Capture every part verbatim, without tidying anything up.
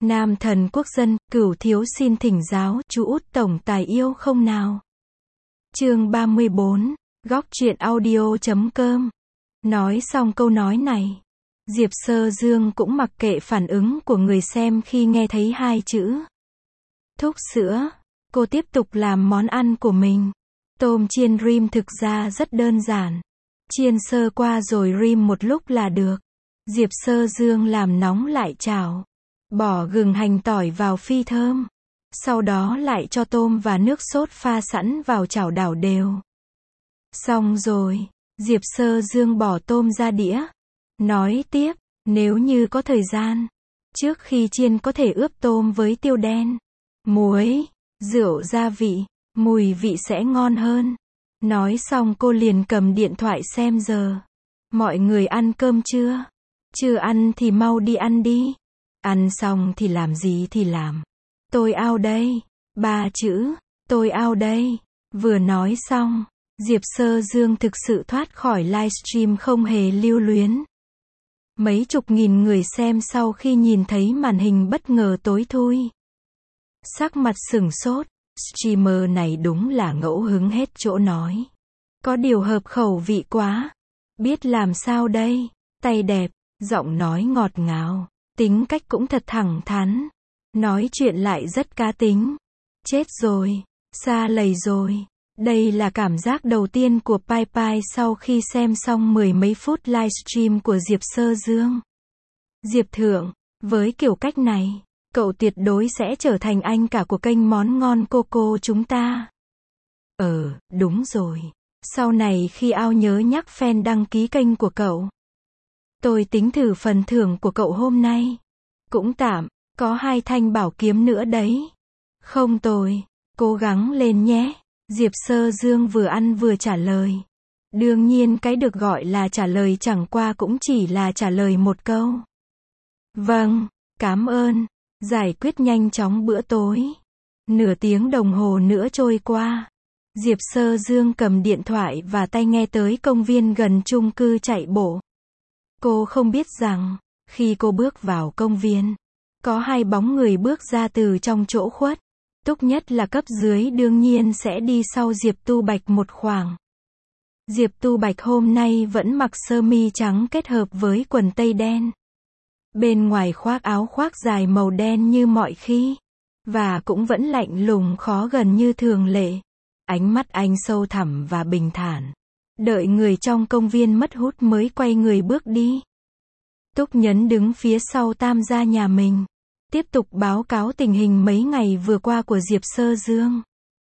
Nam thần quốc dân, Cửu thiếu xin thỉnh giáo, chú út tổng tài yêu không nào? Chương ba mươi bốn, góc truyện audio chấm com. Nói xong câu nói này, Diệp Sơ Dương cũng mặc kệ phản ứng của người xem khi nghe thấy hai chữ thúc sữa. Cô tiếp tục làm món ăn của mình. Tôm chiên rim thực ra rất đơn giản. Chiên sơ qua rồi rim một lúc là được. Diệp Sơ Dương làm nóng lại chảo. Bỏ gừng hành tỏi vào phi thơm. Sau đó lại cho tôm và nước sốt pha sẵn vào chảo đảo đều. Xong rồi, Diệp Sơ Dương bỏ tôm ra đĩa. Nói tiếp, nếu như có thời gian, trước khi chiên có thể ướp tôm với tiêu đen, muối, rượu gia vị, mùi vị sẽ ngon hơn. Nói xong cô liền cầm điện thoại xem giờ. Mọi người ăn cơm chưa? Chưa ăn thì mau đi ăn đi. Ăn xong thì làm gì thì làm. Tôi out đây. Ba chữ, tôi out đây. Vừa nói xong, Diệp Sơ Dương thực sự thoát khỏi livestream không hề lưu luyến. Mấy chục nghìn người xem sau khi nhìn thấy màn hình bất ngờ tối thui. Sắc mặt sửng sốt, streamer này đúng là ngẫu hứng hết chỗ nói. Có điều hợp khẩu vị quá. Biết làm sao đây, tay đẹp, giọng nói ngọt ngào, tính cách cũng thật thẳng thắn. Nói chuyện lại rất cá tính. Chết rồi, xa lầy rồi. Đây là cảm giác đầu tiên của Pai Pai sau khi xem xong mười mấy phút livestream của Diệp Sơ Dương. Diệp Thượng, với kiểu cách này, cậu tuyệt đối sẽ trở thành anh cả của kênh món ngon Coco chúng ta. Ờ, đúng rồi. Sau này khi ao nhớ nhắc fan đăng ký kênh của cậu. Tôi tính thử phần thưởng của cậu hôm nay. Cũng tạm, có hai thanh bảo kiếm nữa đấy. Không tồi, cố gắng lên nhé. Diệp Sơ Dương vừa ăn vừa trả lời. Đương nhiên cái được gọi là trả lời chẳng qua cũng chỉ là trả lời một câu. Vâng, cảm ơn. Giải quyết nhanh chóng bữa tối. Nửa tiếng đồng hồ nữa trôi qua. Diệp Sơ Dương cầm điện thoại và tai nghe tới công viên gần chung cư chạy bộ. Cô không biết rằng, khi cô bước vào công viên, có hai bóng người bước ra từ trong chỗ khuất. Túc Nhất là cấp dưới đương nhiên sẽ đi sau Diệp Tu Bạch một khoảng. Diệp Tu Bạch hôm nay vẫn mặc sơ mi trắng kết hợp với quần tây đen. Bên ngoài khoác áo khoác dài màu đen như mọi khi. Và cũng vẫn lạnh lùng khó gần như thường lệ. Ánh mắt anh sâu thẳm và bình thản. Đợi người trong công viên mất hút mới quay người bước đi. Túc Nhấn đứng phía sau Tam gia nhà mình. Tiếp tục báo cáo tình hình mấy ngày vừa qua của Diệp Sơ Dương.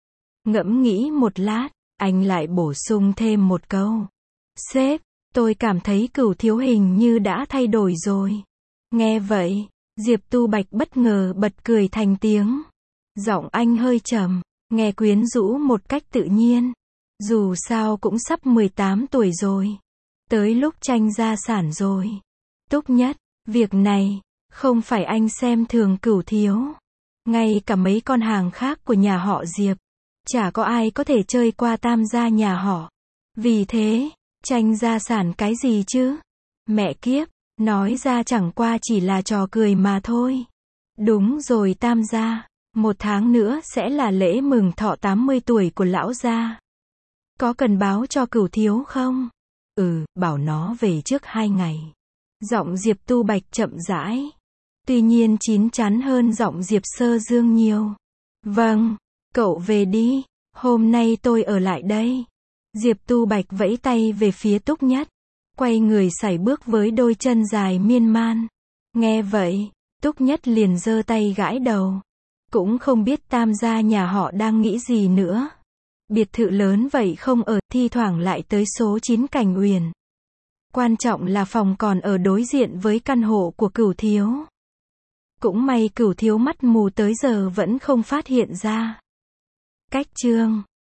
Ngẫm nghĩ một lát, anh lại bổ sung thêm một câu. Sếp, tôi cảm thấy Cửu thiếu hình như đã thay đổi rồi. Nghe vậy, Diệp Tu Bạch bất ngờ bật cười thành tiếng. Giọng anh hơi trầm, nghe quyến rũ một cách tự nhiên. Dù sao cũng sắp mười tám tuổi rồi. Tới lúc tranh gia sản rồi. Túc Nhất, việc này, không phải anh xem thường Cửu thiếu. Ngay cả mấy con hàng khác của nhà họ Diệp, chả có ai có thể chơi qua Tam gia nhà họ. Vì thế, tranh gia sản cái gì chứ? Mẹ kiếp, nói ra chẳng qua chỉ là trò cười mà thôi. Đúng rồi Tam gia, một tháng nữa sẽ là lễ mừng thọ tám mươi tuổi của lão gia. Có cần báo cho Cửu thiếu không? Ừ, bảo nó về trước hai ngày. Giọng Diệp Tu Bạch chậm rãi. Tuy nhiên chín chắn hơn giọng Diệp Sơ Dương nhiều. Vâng, cậu về đi, hôm nay tôi ở lại đây. Diệp Tu Bạch vẫy tay về phía Túc Nhất. Quay người sải bước với đôi chân dài miên man. Nghe vậy, Túc Nhất liền giơ tay gãi đầu. Cũng không biết Tam gia nhà họ đang nghĩ gì nữa. Biệt thự lớn vậy không ở, thi thoảng lại tới số chín Cảnh Uyển. Quan trọng là phòng còn ở đối diện với căn hộ của Cửu thiếu. Cũng may Cửu thiếu mắt mù tới giờ vẫn không phát hiện ra. Cách chương